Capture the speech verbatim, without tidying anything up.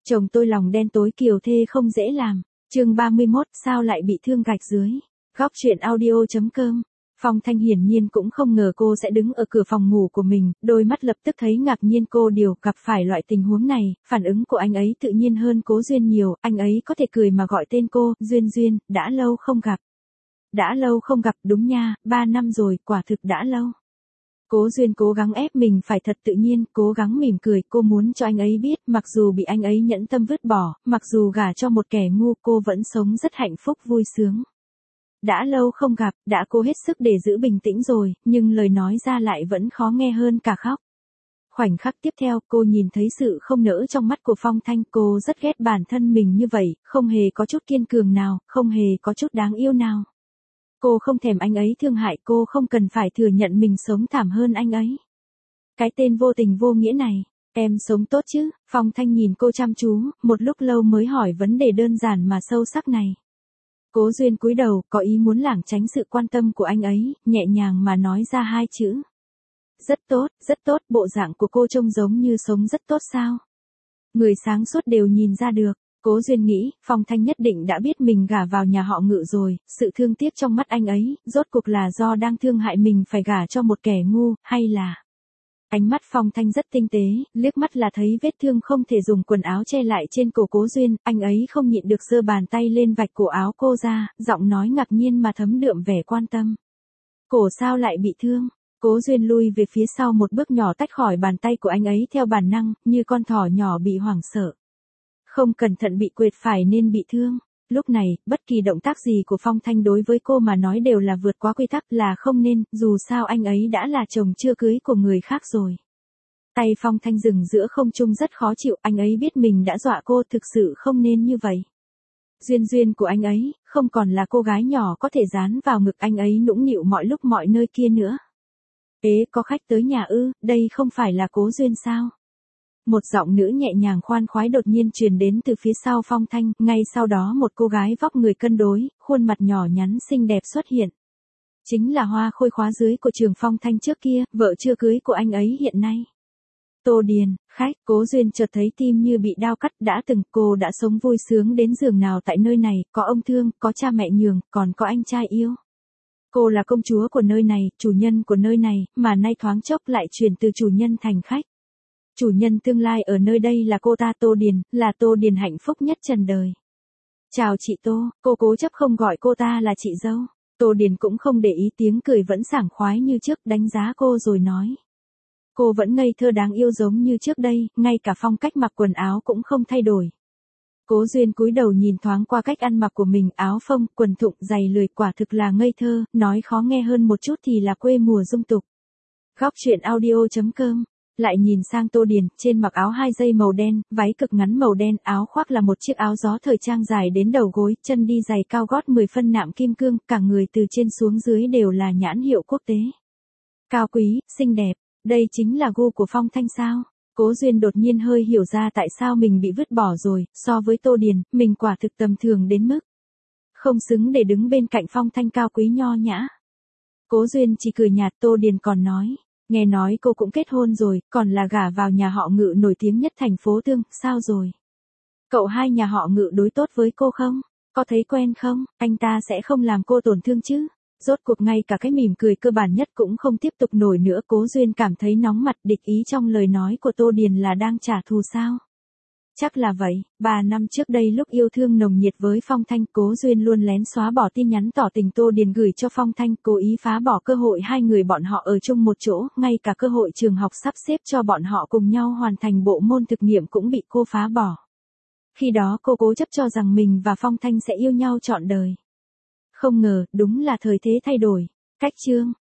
Chồng tôi lòng đen tối kiều thê không dễ làm. Chương ba mươi mốt, sao lại bị thương gạch dưới. Góc truyện audio chấm com. Phong Thanh hiển nhiên cũng không ngờ cô sẽ đứng ở cửa phòng ngủ của mình, đôi mắt lập tức thấy ngạc nhiên cô điều gặp phải loại tình huống này, phản ứng của anh ấy tự nhiên hơn Cố Duyên nhiều, anh ấy có thể cười mà gọi tên cô, Duyên Duyên, đã lâu không gặp. Đã lâu không gặp, đúng nha, ba năm rồi, quả thực đã lâu. Cố Duyên cố gắng ép mình phải thật tự nhiên, cố gắng mỉm cười, cô muốn cho anh ấy biết, mặc dù bị anh ấy nhẫn tâm vứt bỏ, mặc dù gả cho một kẻ ngu, cô vẫn sống rất hạnh phúc vui sướng. Đã lâu không gặp, đã cố hết sức để giữ bình tĩnh rồi, nhưng lời nói ra lại vẫn khó nghe hơn cả khóc. Khoảnh khắc tiếp theo, cô nhìn thấy sự không nỡ trong mắt của Phong Thanh, cô rất ghét bản thân mình như vậy, không hề có chút kiên cường nào, không hề có chút đáng yêu nào. Cô không thèm anh ấy thương hại, cô không cần phải thừa nhận mình sống thảm hơn anh ấy. Cái tên vô tình vô nghĩa này, em sống tốt chứ? Phong Thanh nhìn cô chăm chú, một lúc lâu mới hỏi vấn đề đơn giản mà sâu sắc này. Cố Duyên cúi đầu, có ý muốn lảng tránh sự quan tâm của anh ấy, nhẹ nhàng mà nói ra hai chữ. Rất tốt, rất tốt, bộ dạng của cô trông giống như sống rất tốt sao? Người sáng suốt đều nhìn ra được. Cố Duyên nghĩ, Phong Thanh nhất định đã biết mình gả vào nhà họ Ngự rồi, sự thương tiếc trong mắt anh ấy, rốt cuộc là do đang thương hại mình phải gả cho một kẻ ngu, hay là... Ánh mắt Phong Thanh rất tinh tế, liếc mắt là thấy vết thương không thể dùng quần áo che lại trên cổ Cố Duyên, anh ấy không nhịn được giơ bàn tay lên vạch cổ áo cô ra, giọng nói ngạc nhiên mà thấm đượm vẻ quan tâm. Cổ sao lại bị thương? Cố Duyên lui về phía sau một bước nhỏ tách khỏi bàn tay của anh ấy theo bản năng, như con thỏ nhỏ bị hoảng sợ. Không cẩn thận bị quệt phải nên bị thương. Lúc này, bất kỳ động tác gì của Phong Thanh đối với cô mà nói đều là vượt quá quy tắc, là không nên, dù sao anh ấy đã là chồng chưa cưới của người khác rồi. Tay Phong Thanh dừng giữa không trung rất khó chịu, anh ấy biết mình đã dọa cô, thực sự không nên như vậy. Duyên Duyên của anh ấy, không còn là cô gái nhỏ có thể dán vào ngực anh ấy nũng nịu mọi lúc mọi nơi kia nữa. Ế, có khách tới nhà ư, đây không phải là Cố Duyên sao? Một giọng nữ nhẹ nhàng khoan khoái đột nhiên truyền đến từ phía sau Phong Thanh, ngay sau đó một cô gái vóc người cân đối, khuôn mặt nhỏ nhắn xinh đẹp xuất hiện. Chính là hoa khôi khóa dưới của trường Phong Thanh trước kia, vợ chưa cưới của anh ấy hiện nay. Tô Điền, khách. Cố Duyên chợt thấy tim như bị đao cắt, đã từng cô đã sống vui sướng đến giường nào tại nơi này, có ông thương, có cha mẹ nhường, còn có anh trai yêu. Cô là công chúa của nơi này, chủ nhân của nơi này, mà nay thoáng chốc lại chuyển từ chủ nhân thành khách. Chủ nhân tương lai ở nơi đây là cô ta Tô Điền, là Tô Điền hạnh phúc nhất trần đời. Chào chị Tô, cô cố chấp không gọi cô ta là chị dâu. Tô Điền cũng không để ý, tiếng cười vẫn sảng khoái như trước, đánh giá cô rồi nói. Cô vẫn ngây thơ đáng yêu giống như trước đây, ngay cả phong cách mặc quần áo cũng không thay đổi. Cố Duyên cúi đầu nhìn thoáng qua cách ăn mặc của mình, áo phông, quần thụng, giày lười, quả thực là ngây thơ, nói khó nghe hơn một chút thì là quê mùa dung tục. Góc truyện audio chấm com. Lại nhìn sang Tô Điền, trên mặc áo hai dây màu đen, váy cực ngắn màu đen, áo khoác là một chiếc áo gió thời trang dài đến đầu gối, chân đi giày cao gót mười phân nạm kim cương, cả người từ trên xuống dưới đều là nhãn hiệu quốc tế. Cao quý, xinh đẹp, đây chính là gu của Phong Thanh sao? Cố Duyên đột nhiên hơi hiểu ra tại sao mình bị vứt bỏ rồi, so với Tô Điền, mình quả thực tầm thường đến mức không xứng để đứng bên cạnh Phong Thanh cao quý nho nhã. Cố Duyên chỉ cười nhạt, Tô Điền còn nói. Nghe nói cô cũng kết hôn rồi, còn là gả vào nhà họ Ngự nổi tiếng nhất thành phố Tương, sao rồi? Cậu hai nhà họ Ngự đối tốt với cô không? Có thấy quen không? Anh ta sẽ không làm cô tổn thương chứ? Rốt cuộc ngay cả cái mỉm cười cơ bản nhất cũng không tiếp tục nổi nữa. Cố Duyên cảm thấy nóng mặt, địch ý trong lời nói của Tô Điền là đang trả thù sao? Chắc là vậy, ba năm trước đây lúc yêu thương nồng nhiệt với Phong Thanh, Cố Duyên luôn lén xóa bỏ tin nhắn tỏ tình Tô Điền gửi cho Phong Thanh, cố ý phá bỏ cơ hội hai người bọn họ ở chung một chỗ, ngay cả cơ hội trường học sắp xếp cho bọn họ cùng nhau hoàn thành bộ môn thực nghiệm cũng bị cô phá bỏ. Khi đó cô cố chấp cho rằng mình và Phong Thanh sẽ yêu nhau trọn đời. Không ngờ, đúng là thời thế thay đổi. Cách chương.